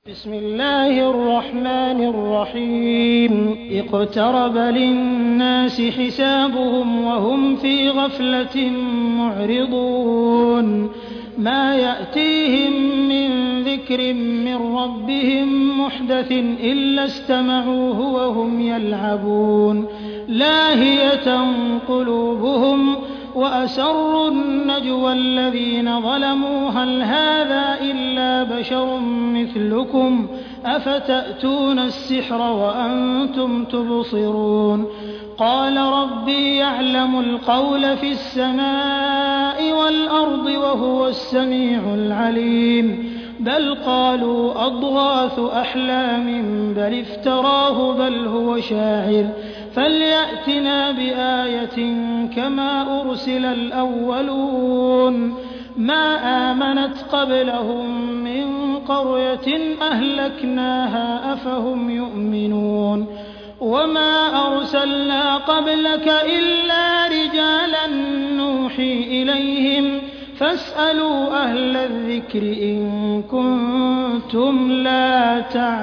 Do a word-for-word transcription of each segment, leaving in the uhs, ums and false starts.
بسم الله الرحمن الرحيم اقترب للناس حسابهم وهم في غفلة معرضون ما يأتيهم من ذكر من ربهم محدث إلا استمعوه وهم يلعبون لاهية قلوبهم وأسروا النجوى الذين ظلموا هل هذا إلا بشر مثلكم أفتأتون السحر وأنتم تبصرون قال ربي يعلم القول في السماء والأرض وهو السميع العليم بل قالوا أضغاث أحلام بل افتراه بل هو شاعر فليأتنا بآية كما أرسل الأولون ما آمنت قبلهم من قرية أهلكناها أفهم يؤمنون وما أرسلنا قبلك إلا رجالا نوحي إليهم فاسألوا أهل الذكر إن كنتم لا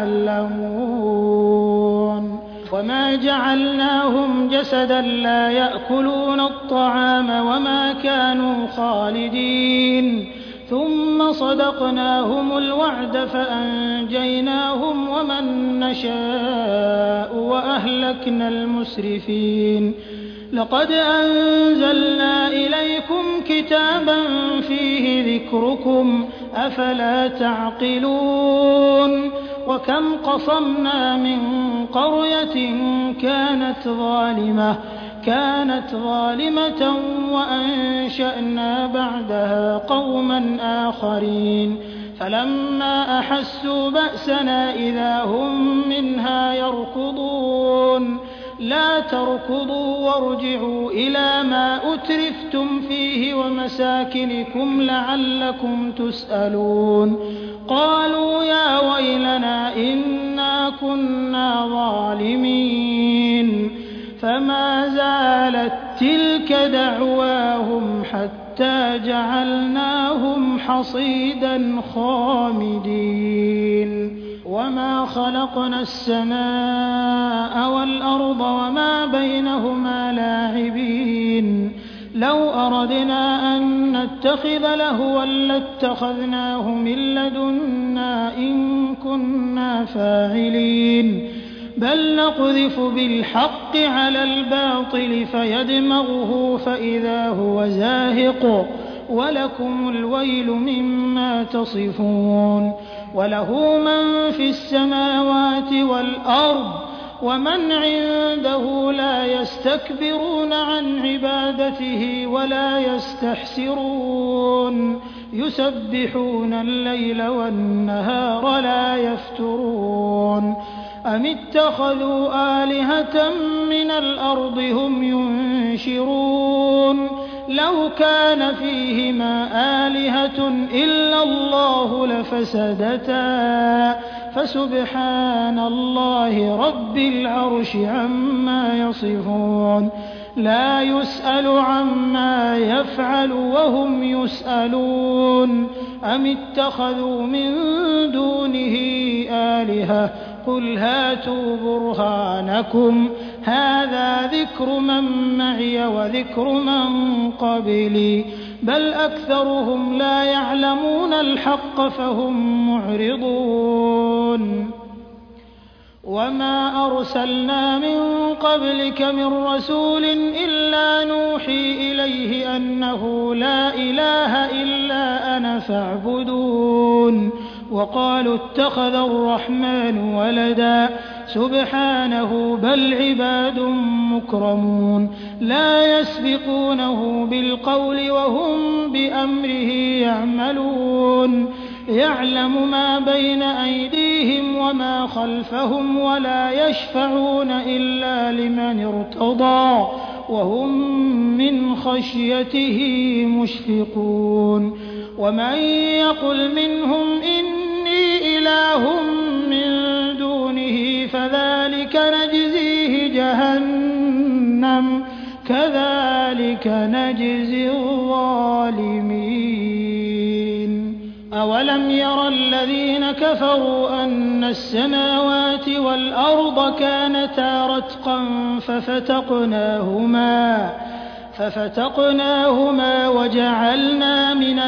تعلمون وما جعلناهم جسدا لا يأكلون الطعام وما كانوا خالدين ثم صدقناهم الوعد فأنجيناهم ومن نشاء وأهلكنا المسرفين لقد أنزلنا إليكم كتابا فيه ذكركم أفلا تعقلون وكم قصمنا من قرية كانت ظالمة كانت ظالمة وأنشأنا بعدها قوما آخرين فلما أحسوا بأسنا إذا هم منها يركضون لا تركضوا وارجعوا إلى ما أترفتم فيه ومساكنكم لعلكم تسألون قالوا يا ويلنا إنا كنا ظالمين فما زالت تلك دعواهم حتى جعلناهم حصيدا خامدين وما خلقنا السماء والأرض وما بينهما لاعبين لو أردنا أن نتخذ لهوا لاتخذناه من لدنا إن كنا فاعلين بل نقذف بالحق على الباطل فيدمغه فإذا هو زاهق ولكم الويل مما تصفون وله من في السماوات والأرض ومن عنده لا يستكبرون عن عبادته ولا يستحسرون يسبحون الليل والنهار لا يفترون أم اتخذوا آلهة من الأرض هم ينشرون لو كان فيهما آلهة إلا الله لفسدتا فسبحان الله رب العرش عما يصفون لا يسأل عما يفعل وهم يسألون أم اتخذوا من دونه آلهة قل هاتوا برهانكم هذا ذكر من معي وذكر من قبلي بل أكثرهم لا يعلمون الحق فهم معرضون وما أرسلنا من قبلك من رسول إلا نوحي إليه أنه لا إله إلا أنا فاعبدون وقالوا اتخذ الرحمن ولدا سبحانه بل عباد مكرمون لا يسبقونه بالقول وهم بأمره يعملون يعلم ما بين أيديهم وما خلفهم ولا يشفعون إلا لمن ارتضى وهم من خشيته مشفقون ومن يقل منهم إني إله من دونه فذلك نجزيه جهنم كذلك نجزي الظالمين أولم ير الذين كفروا أن السماوات والأرض كانتا رتقا ففتقناهما ففتقناهما وجعلنا من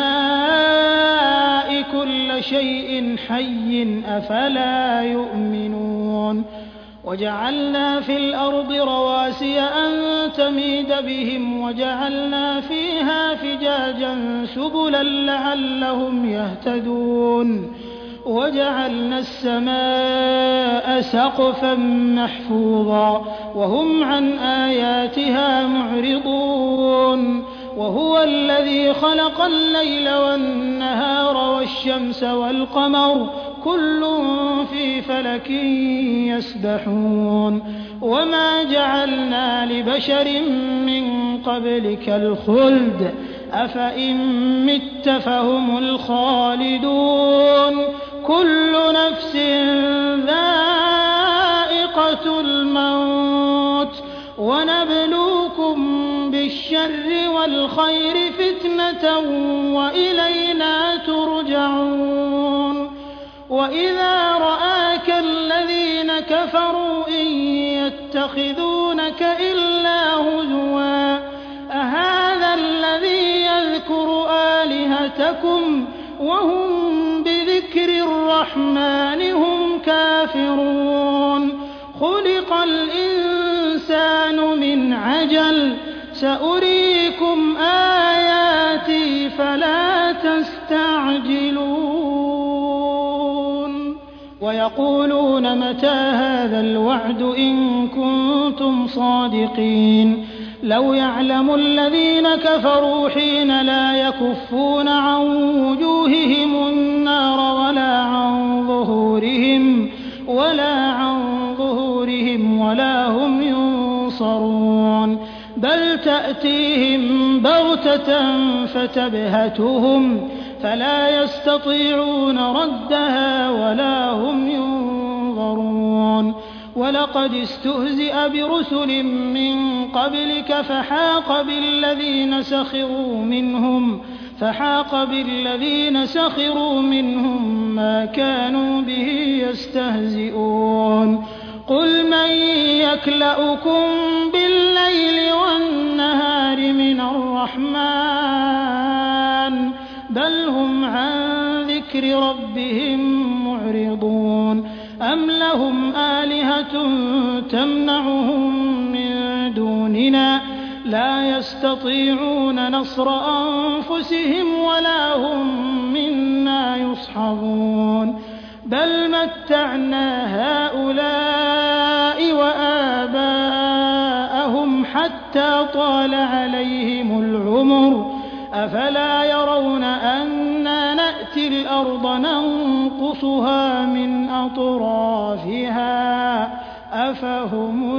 الماء كل شيء حي أفلا يؤمنون وجعلنا في الأرض رواسي أن تميد بهم وجعلنا فيها فجاجا سبلا لعلهم يهتدون وجعلنا السماء سقفا محفوظا وهم عن آياتها معرضون وهو الذي خلق الليل والنهار والشمس والقمر كل في فلك يسبحون وما جعلنا لبشر من قبلك الخلد أفإن مت فهم الخالدون كل نفس ذائقة الموت ونبلوكم بالشر والخير فتنة وإلينا ترجعون وإذا رآك الذين كفروا إن يتخذونك إلا هزوا أهذا الذي يذكر آلهتكم وهم بذكر الرحمن هم كافرون خلق الإنسان من عجل سأريكم آياتي فلا تستعجلون ويقولون متى هذا الوعد إن كنتم صادقين لو يعلم الذين كفروا حين لا يكفون عن وجوههم النار ولا عن ظهورهم ولا عن ظهورهم ولا هم ينصرون بل تأتيهم بغتة فتبهتهم فلا يستطيعون ردها ولا هم ينظرون ولقد استهزئ برسل من قبلك فحاق بالذين سخروا منهم فحاق بالذين سخروا منهم ما كانوا به يستهزئون قل من يكلؤكم بالليل والنهار من الرحمن بل هم عن ذكر ربهم معرضون أم لهم آلهة تمنعهم من دوننا لا يستطيعون نصر أنفسهم ولا هم منا يصحبون بل متعنا هؤلاء وآباءهم حتى طال عليهم العمر أفلا يرون أنا نأتي الأرض ننقصها من أطرافها أفهم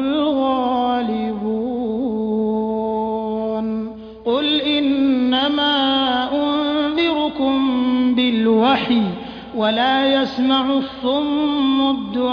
الغالبون قل إنما أنذركم بالوحي ولا يسمع الصم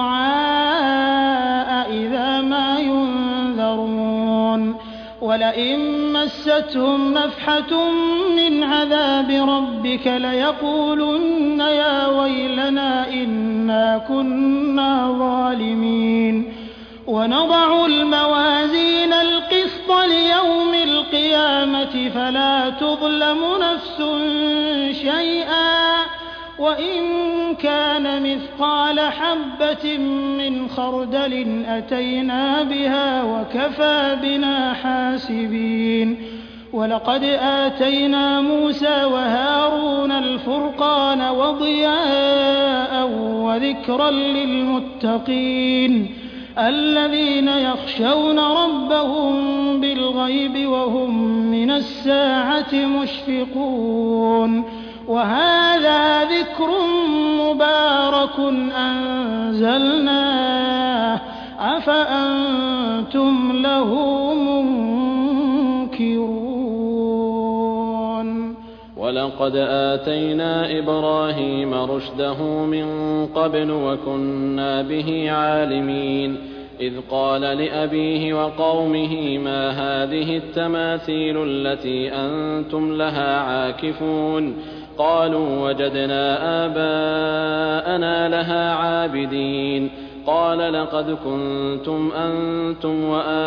الدعاء إذا ما ينذرون ولئن مستهم نفحة من عذاب ربك ليقولن يا ويلنا إنا كنا ظالمين ونضع الموازين القسط ليوم القيامة فلا تظلم نفس شيئا وإن كان مثقال حبة من خردل أتينا بها وكفى بنا حاسبين ولقد آتينا موسى وهارون الفرقان وضياء وذكرا للمتقين الذين يخشون ربهم بالغيب وهم من الساعة مشفقون وهذا ذكر مبارك أنزلناه أفأنتم له منكرون ولقد آتينا إبراهيم رشده من قبل وكنا به عالمين إذ قال لأبيه وقومه ما هذه التماثيل التي أنتم لها عاكفون قالوا وجدنا آباءنا لها عابدين قال لقد كنتم أنتم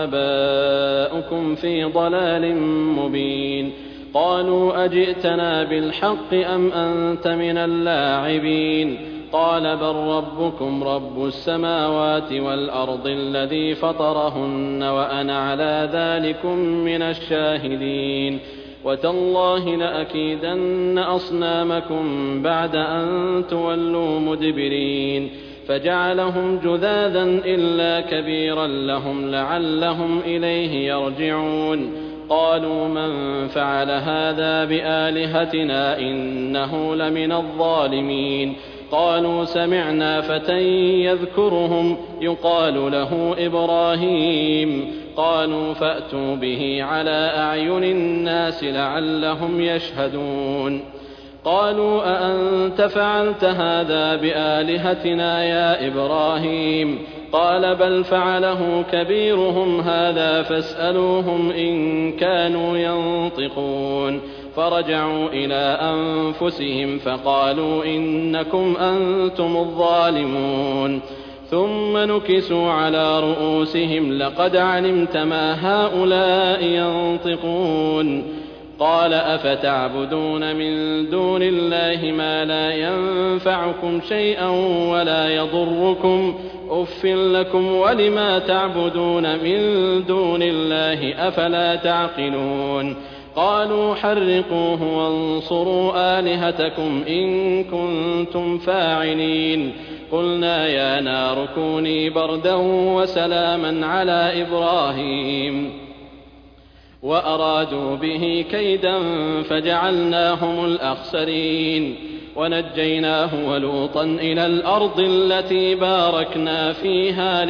وآباؤكم في ضلال مبين قالوا أجئتنا بالحق أم أنت من اللاعبين قال بل ربكم رب السماوات والأرض الذي فطرهن وأنا على ذلكم من الشاهدين وتالله لأكيدن أصنامكم بعد أن تولوا مدبرين فجعلهم جذاذا إلا كبيرا لهم لعلهم إليه يرجعون قالوا من فعل هذا بآلهتنا إنه لمن الظالمين قالوا سمعنا فتى يذكرهم يقال له إبراهيم قالوا فأتوا به على أعين الناس لعلهم يشهدون قالوا أأنت فعلت هذا بآلهتنا يا إبراهيم قال بل فعله كبيرهم هذا فاسألوهم إن كانوا ينطقون فرجعوا إلى أنفسهم فقالوا إنكم أنتم الظالمون ثم نكسوا على رؤوسهم لقد علمت ما هؤلاء ينطقون قال أفتعبدون من دون الله ما لا ينفعكم شيئا ولا يضركم أف لكم ولما تعبدون من دون الله أفلا تعقلون قالوا حرقوه وانصروا آلهتكم إن كنتم فاعلين قلنا يا نار كوني بردا وسلاما على إبراهيم وأرادوا به كيدا فجعلناهم الأخسرين ونجيناه ولوطا إلى الأرض التي باركنا فيها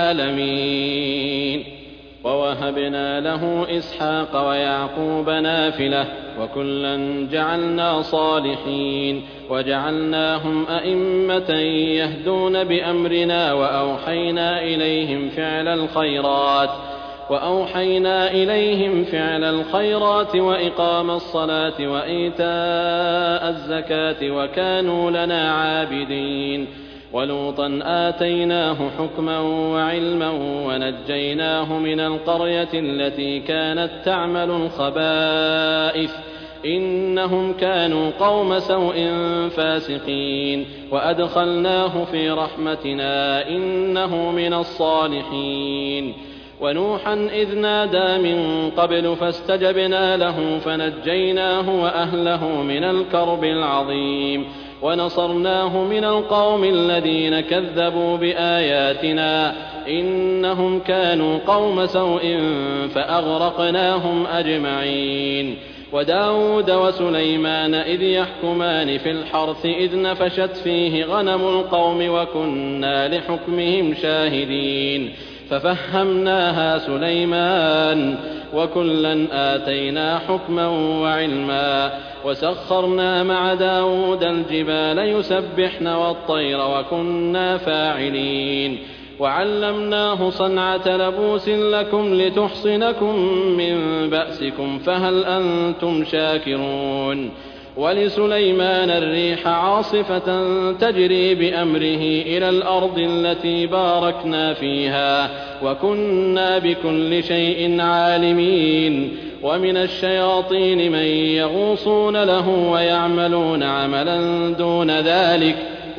للعالمين ووهبنا له إسحاق ويعقوب نافلة وكلا جعلنا صالحين وجعلناهم أئمة يهدون بأمرنا وأوحينا إليهم فعل الخيرات وأوحينا إليهم فعل الخيرات وإقام الصلاة وإيتاء الزكاة وكانوا لنا عابدين ولوطا آتيناه حكما وعلما ونجيناه من القرية التي كانت تعمل الخبائث إنهم كانوا قوم سوء فاسقين وأدخلناه في رحمتنا إنه من الصالحين ونوحا إذ نادى من قبل فاستجبنا له فنجيناه وأهله من الكرب العظيم ونصرناه من القوم الذين كذبوا بآياتنا إنهم كانوا قوم سوء فأغرقناهم أجمعين وداود وسليمان إذ يحكمان في الحرث إذ نفشت فيه غنم القوم وكنا لحكمهم شاهدين ففهمناها سليمان وكلا آتينا حكما وعلما وسخرنا مع داود الجبال يسبحن والطير وكنا فاعلين وعلمناه صنعة لبوس لكم لتحصنكم من بأسكم فهل أنتم شاكرون ولسليمان الريح عاصفة تجري بأمره إلى الأرض التي باركنا فيها وكنا بكل شيء عالمين ومن الشياطين من يغوصون له ويعملون عملا دون ذلك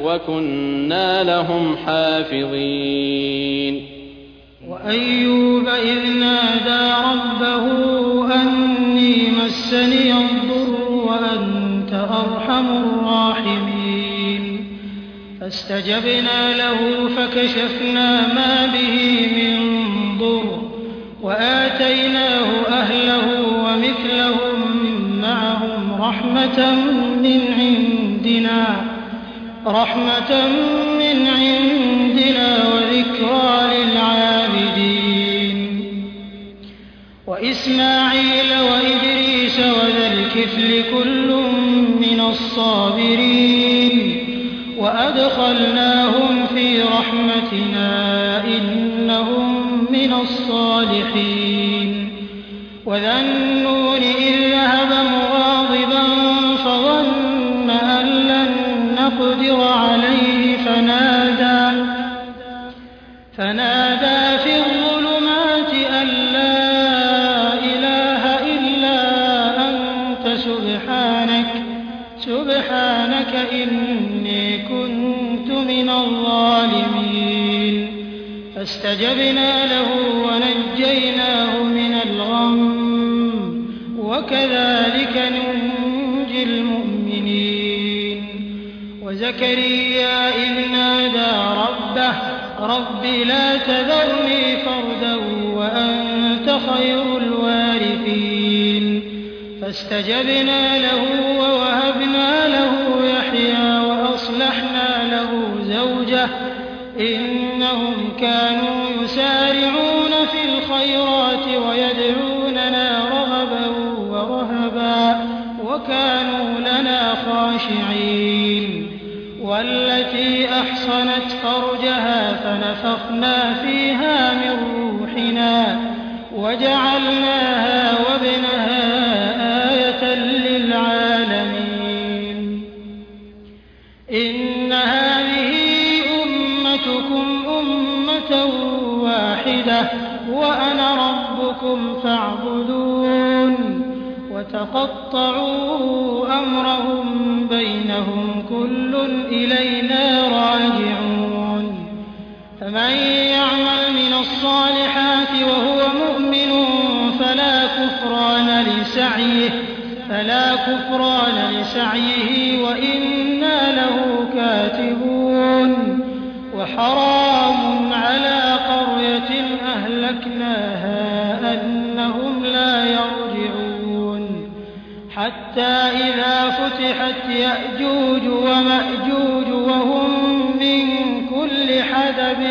وكنا لهم حافظين وأيوب إذ نادى ربه أني مسني الضر وأنت أرحم الراحمين فاستجبنا له فكشفنا ما به من ضر وآتيناه أهله ومثلهم معهم رحمة من عندنا رحمة من عندنا وذكرى للعابدين وإسماعيل وإدريس وذا الكفل كل من الصابرين وأدخلناهم في رحمتنا إنهم من الصالحين وذا النون إذ ذهب مغاضبا فظن فنادى في الظلمات أن لا إله إلا أنت سبحانك سبحانك إني كنت من الظالمين فاستجبنا له ونجيناه من الغم وكذلك ننجي المؤمنين وزكريا إذ نادى ربه رب لا تذرني فردا وأنت خير الوارثين فاستجبنا له ووهبنا له يحيى وأصلحنا له زوجه إنهم كانوا يسارعون في الخيرات ويدعوننا رغبا ورهبا وكانوا لنا خاشعين والتي أحصنت فرجها فنفخنا فيها من روحنا وجعلناها وابنها آية للعالمين إن هذه أمتكم أمة واحدة وأنا ربكم فاعبدون وتقطعوا أمرهم بينهم كل إلينا راجعون فمن يعمل من الصالحات وهو مؤمن فلا كفران لسعيه فلا كفران لسعيه وإنا له كاتبون وحرام على قرية أهلكناها أنهم لا يرجعون حتى إذا فتحت يأجوج ومأجوج وهم من كل حدب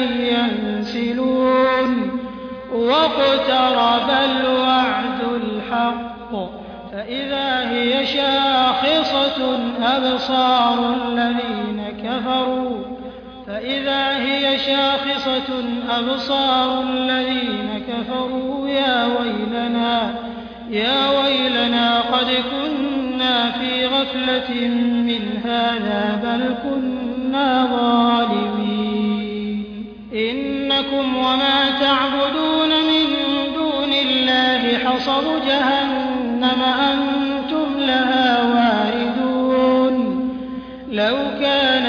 ينسلون واقترب الوعد الحق فإذا هي شاخصة أبصار الذين كفروا فإذا هي شاخصة أبصار الذين كفروا يا ويلنا يا ويلنا قد كنا في غفلة من هذا بل كنا ظالمين إنكم وما تعبدون من دون الله حصب جهنم أنتم لها واردون لو كان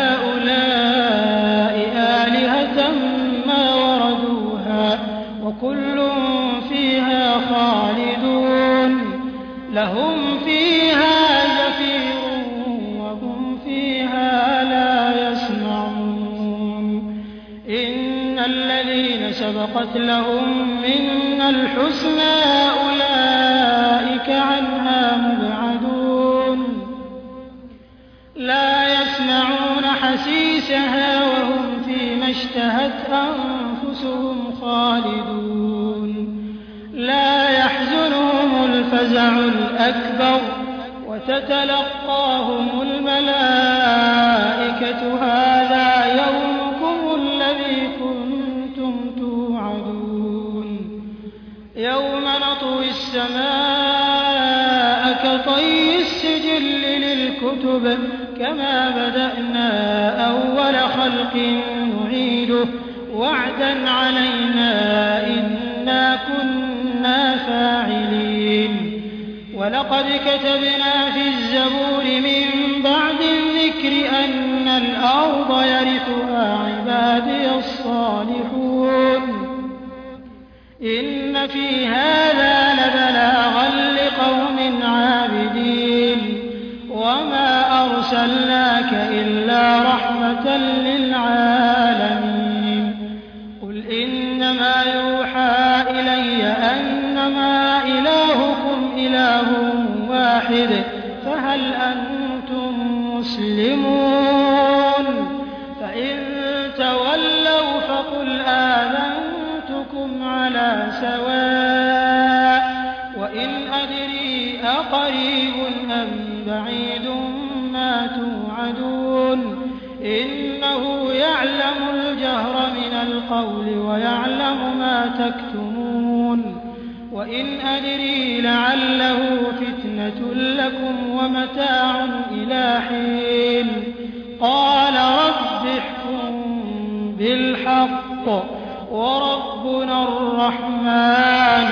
هؤلاء آلهة ما وردوها وكل فيها خالدون لهم فيها زفير وهم فيها لا يسمعون إن الذين سبقت لهم منا الحسنى أولئك عنها مبعدون لا يسمعون حسيسها وهم فيما اشتهت أنفسهم خالدون لا يحزنهم الفزع الأكبر وتتلقاهم الملائكة هذا يومكم الذي كنتم توعدون يوم نطوي السماء كطي السجل للكتب كما بدأنا أول خلق نعيده وعدا علينا إنا كنا فاعلين ولقد كتبنا في الزبور من بعد الذكر أن الأرض يرثها عبادي الصالحون إن في هذا لبلاغا لقوم عابدين وما أرسلناك إلا رحمة للعالمين قل إنما يوحى إلي أنما إلهكم إله واحد فهل أنتم مسلمون فإن تولوا فقل آذنتكم على سواء وإن أدري أقريب أم بعيد ما توعدون إنه يعلم الجهر من القول ويعلم ما تكتمون وإن أدري لعله فتنة لكم ومتاع إلى حين قال رب احكم بالحق وربنا الرحمن